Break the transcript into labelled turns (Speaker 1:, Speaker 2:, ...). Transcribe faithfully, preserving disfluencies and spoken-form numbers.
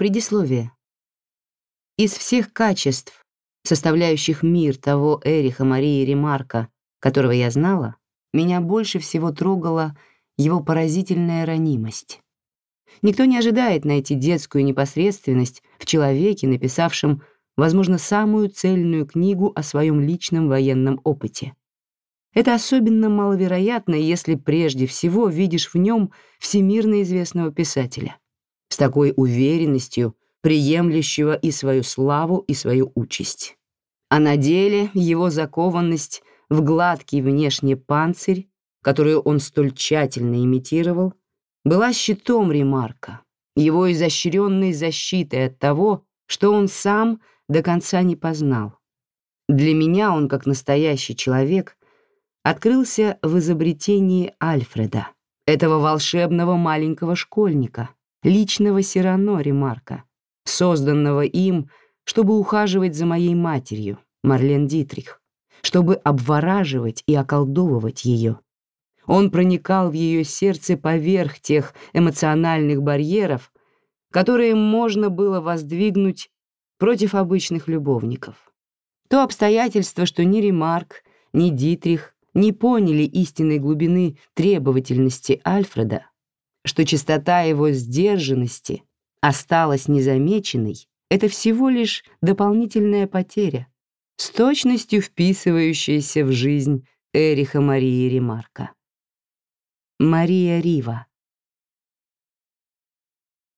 Speaker 1: Предисловие. Из всех качеств, составляющих мир того Эриха Марии Ремарка, которого я знала, меня больше всего трогала его поразительная ранимость. Никто не ожидает найти детскую непосредственность в человеке, написавшем, возможно, самую цельную книгу о своем личном военном опыте. Это особенно маловероятно, если прежде всего видишь в нем всемирно известного писателя, с такой уверенностью приемлющего и свою славу, и свою участь. А на деле его закованность в гладкий внешний панцирь, которую он столь тщательно имитировал, была щитом Ремарка, его изощренной защитой от того, что он сам до конца не познал. Для меня он, как настоящий человек, открылся в изобретении Альфреда, этого волшебного маленького школьника, личного Сирано Ремарка, созданного им, чтобы ухаживать за моей матерью, Марлен Дитрих, чтобы обвораживать и околдовывать ее. Он проникал в ее сердце поверх тех эмоциональных барьеров, которые можно было воздвигнуть против обычных любовников. То обстоятельство, что ни Ремарк, ни Дитрих не поняли истинной глубины требовательности Альфреда, что чистота его сдержанности осталась незамеченной, это всего лишь дополнительная потеря, с точностью вписывающаяся в жизнь Эриха Марии Ремарка. Мария Рива.